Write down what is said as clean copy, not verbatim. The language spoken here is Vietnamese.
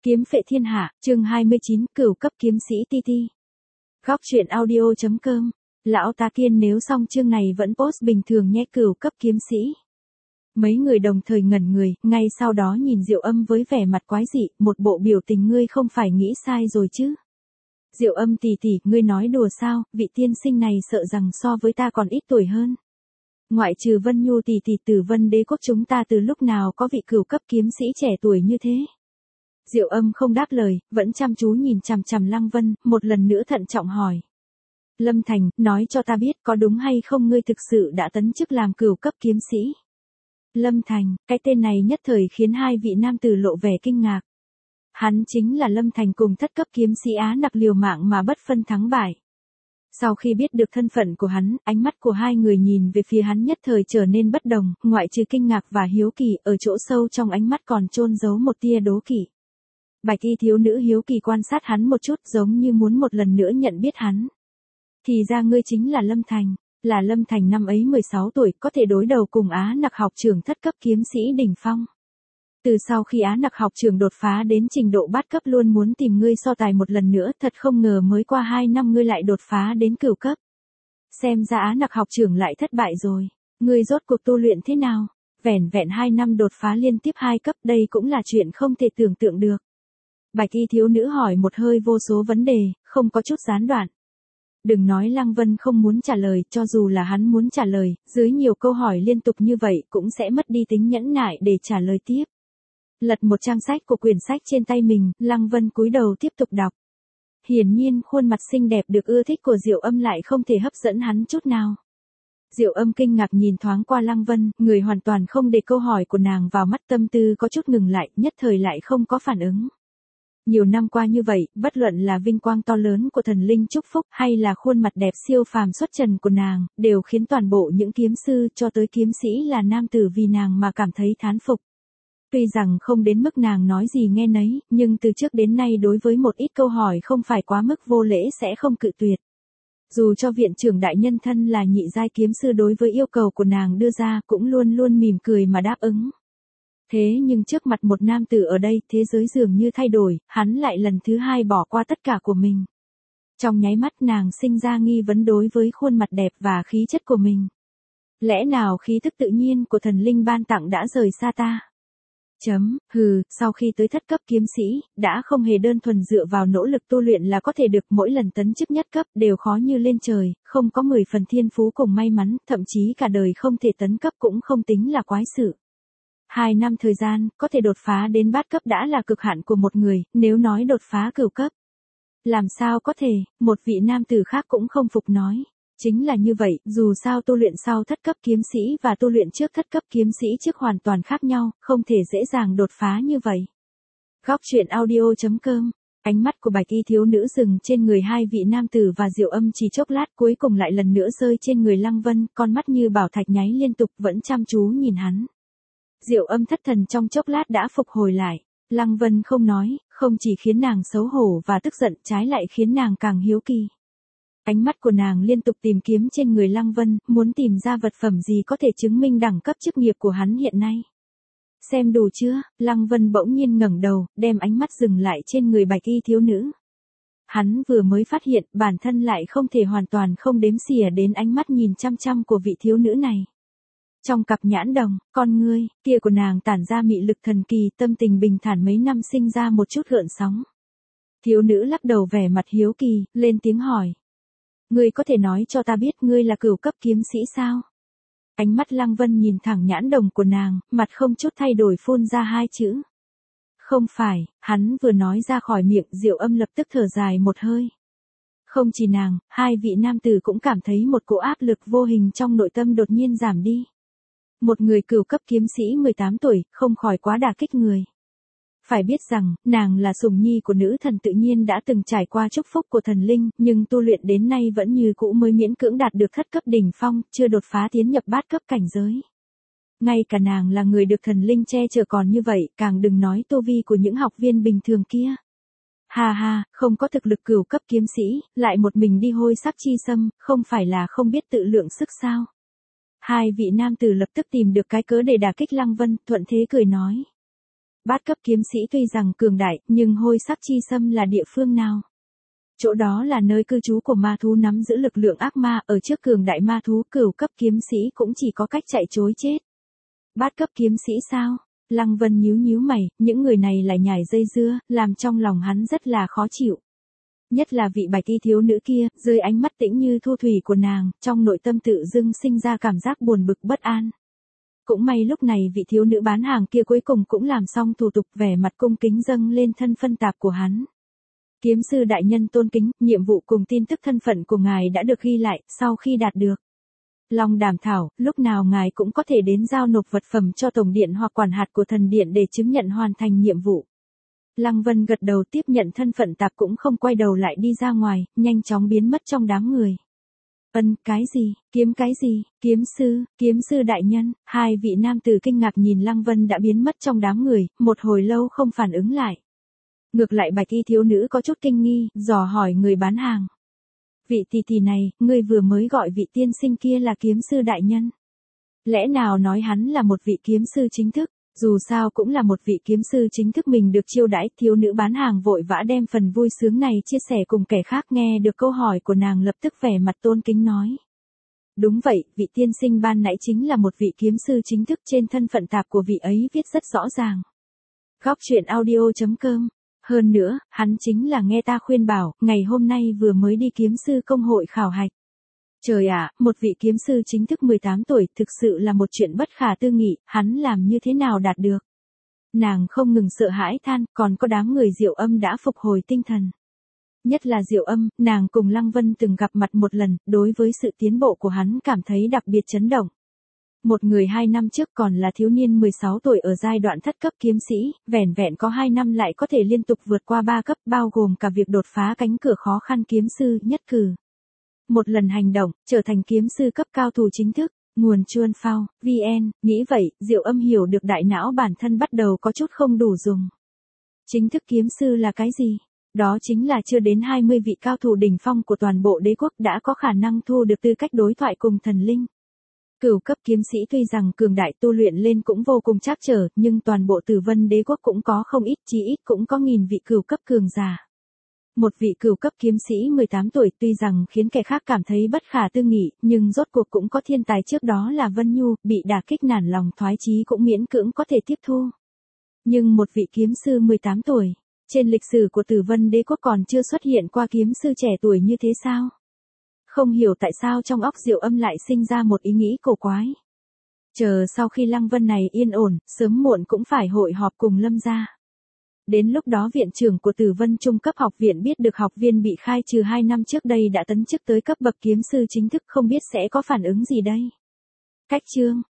Kiếm phệ thiên hạ, chương 29, cửu cấp kiếm sĩ TT. Góc truyện audio.com. Lão tá Kiên nếu xong chương này vẫn post bình thường nhé, cửu cấp kiếm sĩ. Mấy người đồng thời ngẩn người, ngay sau đó nhìn Diệu Âm với vẻ mặt quái dị, một bộ biểu tình ngươi không phải nghĩ sai rồi chứ. Diệu Âm tỷ tỷ, ngươi nói đùa sao, vị tiên sinh này sợ rằng so với ta còn ít tuổi hơn. Ngoại trừ Vân Nhu tỷ tỷ Tử Vân Đế quốc chúng ta từ lúc nào có vị cửu cấp kiếm sĩ trẻ tuổi như thế. Diệu Âm không đáp lời, vẫn chăm chú nhìn chằm chằm Lăng Vân, một lần nữa thận trọng hỏi. Lâm Thành, nói cho ta biết có đúng hay không ngươi thực sự đã tấn chức làm cửu cấp kiếm sĩ. Lâm Thành, cái tên này nhất thời khiến hai vị nam tử lộ vẻ kinh ngạc. Hắn chính là Lâm Thành cùng thất cấp kiếm sĩ Á Nặc liều mạng mà bất phân thắng bại. Sau khi biết được thân phận của hắn, ánh mắt của hai người nhìn về phía hắn nhất thời trở nên bất đồng, ngoại trừ kinh ngạc và hiếu kỳ, ở chỗ sâu trong ánh mắt còn chôn giấu một tia đố kỵ. Bạch y thiếu nữ hiếu kỳ quan sát hắn một chút, giống như muốn một lần nữa nhận biết hắn. Thì ra ngươi chính là Lâm Thành, là Lâm Thành năm ấy 16 tuổi, có thể đối đầu cùng Á Nặc học trưởng thất cấp kiếm sĩ đỉnh phong. Từ sau khi Á Nặc học trưởng đột phá đến trình độ bát cấp luôn muốn tìm ngươi so tài một lần nữa, thật không ngờ mới qua 2 năm ngươi lại đột phá đến cửu cấp. Xem ra Á Nặc học trưởng lại thất bại rồi, ngươi rốt cuộc tu luyện thế nào? Vẻn vẹn 2 năm đột phá liên tiếp 2 cấp, đây cũng là chuyện không thể tưởng tượng được. Bạch y thiếu nữ hỏi một hơi vô số vấn đề, không có chút gián đoạn. Đừng nói Lăng Vân không muốn trả lời, cho dù là hắn muốn trả lời, dưới nhiều câu hỏi liên tục như vậy cũng sẽ mất đi tính nhẫn nại để trả lời tiếp. Lật một trang sách của quyển sách trên tay mình, Lăng Vân cúi đầu tiếp tục đọc. Hiển nhiên khuôn mặt xinh đẹp được ưa thích của Diệu Âm lại không thể hấp dẫn hắn chút nào. Diệu Âm kinh ngạc nhìn thoáng qua Lăng Vân, người hoàn toàn không để câu hỏi của nàng vào mắt, tâm tư có chút ngừng lại, nhất thời lại không có phản ứng. Nhiều năm qua như vậy, bất luận là vinh quang to lớn của thần linh chúc phúc hay là khuôn mặt đẹp siêu phàm xuất trần của nàng, đều khiến toàn bộ những kiếm sư cho tới kiếm sĩ là nam tử vì nàng mà cảm thấy thán phục. Tuy rằng không đến mức nàng nói gì nghe nấy, nhưng từ trước đến nay đối với một ít câu hỏi không phải quá mức vô lễ sẽ không cự tuyệt. Dù cho viện trưởng đại nhân thân là nhị giai kiếm sư đối với yêu cầu của nàng đưa ra cũng luôn luôn mỉm cười mà đáp ứng. Thế nhưng trước mặt một nam tử ở đây, thế giới dường như thay đổi, hắn lại lần thứ hai bỏ qua tất cả của mình. Trong nháy mắt nàng sinh ra nghi vấn đối với khuôn mặt đẹp và khí chất của mình. Lẽ nào khí thức tự nhiên của thần linh ban tặng đã rời xa ta? Sau khi tới thất cấp kiếm sĩ, đã không hề đơn thuần dựa vào nỗ lực tu luyện là có thể được, mỗi lần tấn chức nhất cấp đều khó như lên trời, không có 10 phần thiên phú cùng may mắn, thậm chí cả đời không thể tấn cấp cũng không tính là quái sự. 2 năm thời gian, có thể đột phá đến bát cấp đã là cực hạn của một người, nếu nói đột phá cửu cấp. Làm sao có thể, một vị nam tử khác cũng không phục nói. Chính là như vậy, dù sao tu luyện sau thất cấp kiếm sĩ và tu luyện trước thất cấp kiếm sĩ trước hoàn toàn khác nhau, không thể dễ dàng đột phá như vậy. Góc truyện audio.com. Ánh mắt của bạch y thiếu nữ dừng trên người hai vị nam tử và Diệu Âm chỉ chốc lát, cuối cùng lại lần nữa rơi trên người Lăng Vân, con mắt như bảo thạch nháy liên tục vẫn chăm chú nhìn hắn. Diệu Âm thất thần trong chốc lát đã phục hồi lại. Lăng Vân không nói, không chỉ khiến nàng xấu hổ và tức giận, trái lại khiến nàng càng hiếu kỳ. Ánh mắt của nàng liên tục tìm kiếm trên người Lăng Vân, muốn tìm ra vật phẩm gì có thể chứng minh đẳng cấp chức nghiệp của hắn hiện nay. Xem đủ chưa? Lăng Vân bỗng nhiên ngẩng đầu, đem ánh mắt dừng lại trên người bạch y thiếu nữ. Hắn vừa mới phát hiện bản thân lại không thể hoàn toàn không đếm xỉa đến ánh mắt nhìn chăm chăm của vị thiếu nữ này. Trong cặp nhãn đồng, con ngươi kia của nàng tản ra mị lực thần kỳ, tâm tình bình thản mấy năm sinh ra một chút gợn sóng. Thiếu nữ lắc đầu vẻ mặt hiếu kỳ, lên tiếng hỏi. Ngươi có thể nói cho ta biết ngươi là cửu cấp kiếm sĩ sao? Ánh mắt Lăng Vân nhìn thẳng nhãn đồng của nàng, mặt không chút thay đổi phun ra 2 chữ. Không phải, hắn vừa nói ra khỏi miệng, Diệu Âm lập tức thở dài một hơi. Không chỉ nàng, hai vị nam tử cũng cảm thấy một cỗ áp lực vô hình trong nội tâm đột nhiên giảm đi. Một người cửu cấp kiếm sĩ 18 tuổi, không khỏi quá đả kích người. Phải biết rằng, nàng là sủng nhi của nữ thần tự nhiên đã từng trải qua chúc phúc của thần linh, nhưng tu luyện đến nay vẫn như cũ mới miễn cưỡng đạt được thất cấp đỉnh phong, chưa đột phá tiến nhập bát cấp cảnh giới. Ngay cả nàng là người được thần linh che chở còn như vậy, càng đừng nói tu vi của những học viên bình thường kia. Ha ha, không có thực lực cửu cấp kiếm sĩ, lại một mình đi hôi sắc chi xâm, không phải là không biết tự lượng sức sao? Hai vị nam tử lập tức tìm được cái cớ để đả kích Lăng Vân, thuận thế cười nói. Bát cấp kiếm sĩ tuy rằng cường đại, nhưng hôi sắc chi sâm là địa phương nào? Chỗ đó là nơi cư trú của ma thú nắm giữ lực lượng ác ma, ở trước cường đại ma thú cửu cấp kiếm sĩ cũng chỉ có cách chạy trối chết. Bát cấp kiếm sĩ sao? Lăng Vân nhíu nhíu mày, những người này lại nhảy dây dưa, làm trong lòng hắn rất là khó chịu. Nhất là vị bạch y thiếu nữ kia, dưới ánh mắt tĩnh như thu thủy của nàng, trong nội tâm tự dưng sinh ra cảm giác buồn bực bất an. Cũng may lúc này vị thiếu nữ bán hàng kia cuối cùng cũng làm xong thủ tục, vẻ mặt cung kính dâng lên thân phân tạp của hắn. Kiếm sư đại nhân tôn kính, nhiệm vụ cùng tin tức thân phận của ngài đã được ghi lại, sau khi đạt được Long Đàm Thảo, lúc nào ngài cũng có thể đến giao nộp vật phẩm cho Tổng Điện hoặc quản hạt của Thần Điện để chứng nhận hoàn thành nhiệm vụ. Lăng Vân gật đầu tiếp nhận thân phận tạp, cũng không quay đầu lại đi ra ngoài, nhanh chóng biến mất trong đám người. Cái gì, cái gì, kiếm sư đại nhân, hai vị nam tử kinh ngạc nhìn Lăng Vân đã biến mất trong đám người, một hồi lâu không phản ứng lại. Ngược lại bạch y thiếu nữ có chút kinh nghi, dò hỏi người bán hàng. Vị tỷ tỷ này, ngươi vừa mới gọi vị tiên sinh kia là kiếm sư đại nhân. Lẽ nào nói hắn là một vị kiếm sư chính thức? Dù sao cũng là một vị kiếm sư chính thức mình được chiêu đãi. Thiếu nữ bán hàng vội vã đem phần vui sướng này chia sẻ cùng kẻ khác. Nghe được câu hỏi của nàng lập tức vẻ mặt tôn kính nói. Đúng vậy, vị tiên sinh ban nãy chính là một vị kiếm sư chính thức, trên thân phận tạp của vị ấy viết rất rõ ràng. Góc truyện audio.com. Hơn nữa, hắn chính là nghe ta khuyên bảo, ngày hôm nay vừa mới đi kiếm sư công hội khảo hạch. Trời ạ, một vị kiếm sư chính thức 18 tuổi, thực sự là một chuyện bất khả tư nghị, hắn làm như thế nào đạt được. Nàng không ngừng sợ hãi than, còn có đám người Diệu Âm đã phục hồi tinh thần. Nhất là Diệu Âm, nàng cùng Lăng Vân từng gặp mặt một lần, đối với sự tiến bộ của hắn cảm thấy đặc biệt chấn động. Một người 2 năm trước còn là thiếu niên 16 tuổi ở giai đoạn thất cấp kiếm sĩ, vẻn vẹn có 2 năm lại có thể liên tục vượt qua 3 cấp, bao gồm cả việc đột phá cánh cửa khó khăn kiếm sư nhất cử. Một lần hành động, trở thành kiếm sư cấp cao thủ chính thức. Nguồn Chuan Phao, VN, nghĩ vậy, Diệu Âm hiểu được đại não bản thân bắt đầu có chút không đủ dùng. Chính thức kiếm sư là cái gì? Đó chính là chưa đến 20 vị cao thủ đỉnh phong của toàn bộ đế quốc đã có khả năng thu được tư cách đối thoại cùng thần linh. Cửu cấp kiếm sĩ tuy rằng cường đại, tu luyện lên cũng vô cùng trắc trở, nhưng toàn bộ Tử Vân đế quốc cũng có không ít, chí ít cũng có 1000 vị cửu cấp cường giả. Một vị cửu cấp kiếm sĩ 18 tuổi tuy rằng khiến kẻ khác cảm thấy bất khả tư nghị, nhưng rốt cuộc cũng có thiên tài trước đó là Vân Nhu, bị đả kích nản lòng thoái chí cũng miễn cưỡng có thể tiếp thu. Nhưng một vị kiếm sư 18 tuổi, trên lịch sử của Tử Vân đế quốc còn chưa xuất hiện qua kiếm sư trẻ tuổi như thế sao? Không hiểu tại sao trong óc Diệu Âm lại sinh ra một ý nghĩ cổ quái. Chờ sau khi Lăng Vân này yên ổn, sớm muộn cũng phải hội họp cùng Lâm gia. Đến lúc đó viện trưởng của Tử Vân trung cấp học viện biết được học viên bị khai trừ 2 năm trước đây đã tấn chức tới cấp bậc kiếm sư chính thức, không biết sẽ có phản ứng gì đây. Cách chương